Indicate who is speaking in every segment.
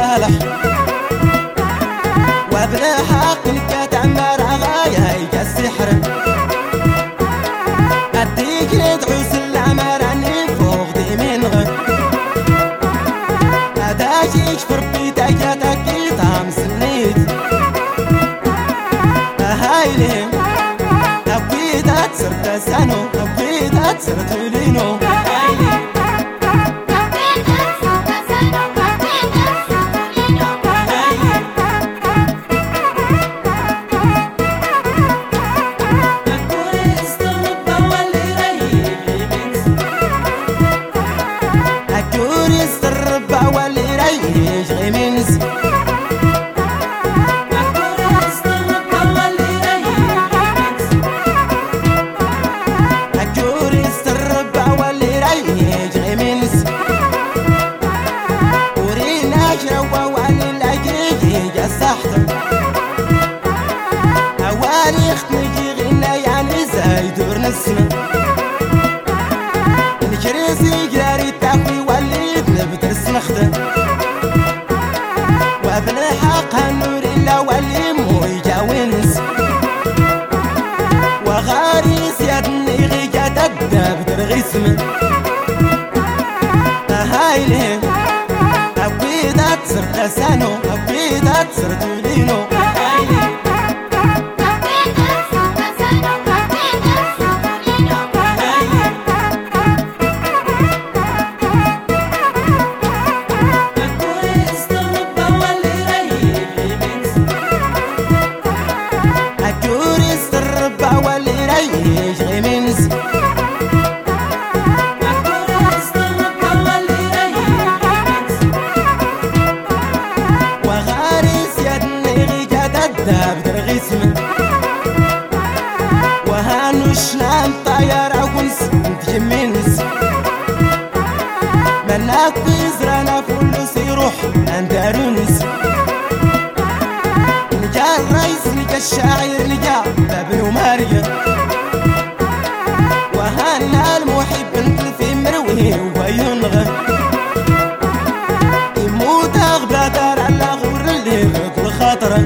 Speaker 1: صالح وابن حق كتعمر عغايا يجا السحر أديك ندعو سلعمر عني فوق دي من غد أداجيك في ربي تاكيتك طعم سنيت أهايلين أبيدات صرت سانو أبيدات صرت لينو الكريسي جاري التعوي واللي بنبترس نخدم وابن حق هالنور إلا واللي مو يجاونس وغاريس يدني غيجا تدب درغيسم هايلين أبيدات صرت سانو أبيدات صرت لينو وهانوش نام طيارة ونس يمينس مناك بيزرانا فلوس يروح اندارونس نجا الرئيس نجا الشاعر نجا بابن وماريا وهانا المحب انت في مروي وينغى يموت اغبادر على غور اللي غد الخاطر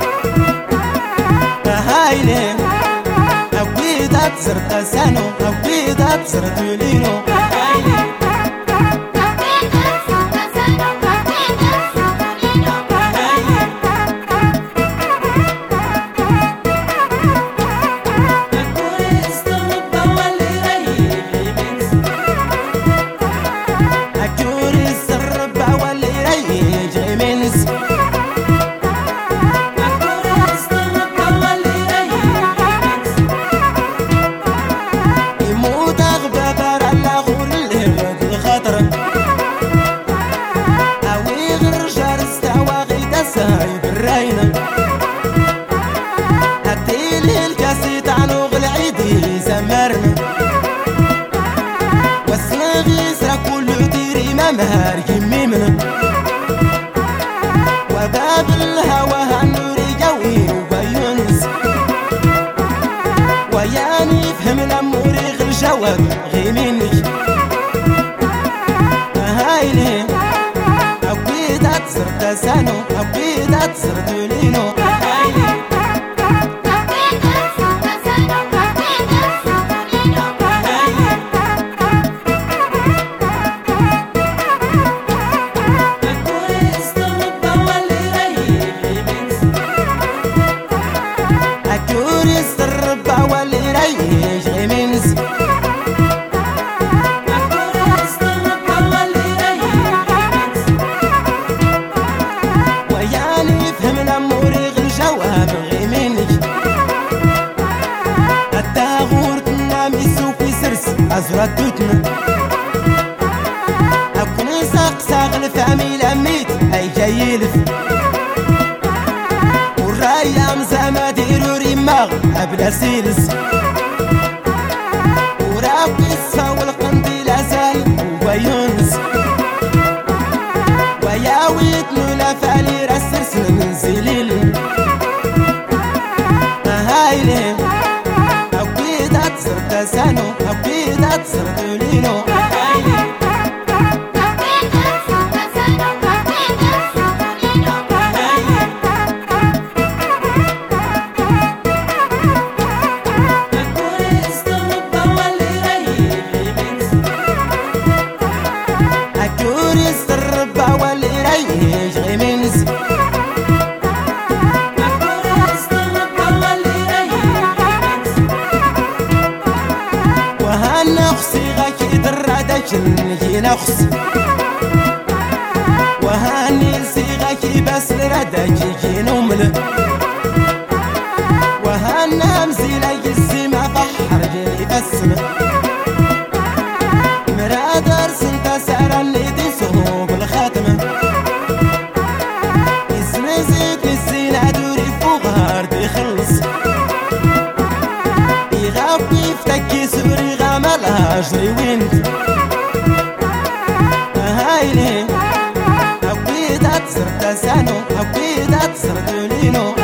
Speaker 1: هايلين أبيدات صرت سانو أبيدات صرت لينو هتيلي الكاسيت عنو غلعيدي زمرنا والسنغي سرا كله ديري ممهر يميمنا وباب الهوى هنوري جوي وبيونس وياني فهمنا موري غير جواب غيميني هايلين أبيدات صرت سانو أبيدات صرت لينو أزرتوتنا أكون ساق الفامي لميت أي جايلف والرايا مزامة ديرو ريماغ أبلا سيلس ورابي السفا والقنديل أزال ويونس وياويت نولا فالي رسرسنا من زليل هايلين أبيدات صرت سانو أبيدات صرت لينو نخص وهاني صيغك بس لردك نمل وهانا مزيلك السما بحر جلي بسم مرادر سنت سعر اللي تسهو بالخاتمة اسم زيد الزينة دوري فوق هارد يخلص يغابي فتكي سوري غاملها جري وينت هايلي أبيدات صرت سانو أبيدات صرت لينو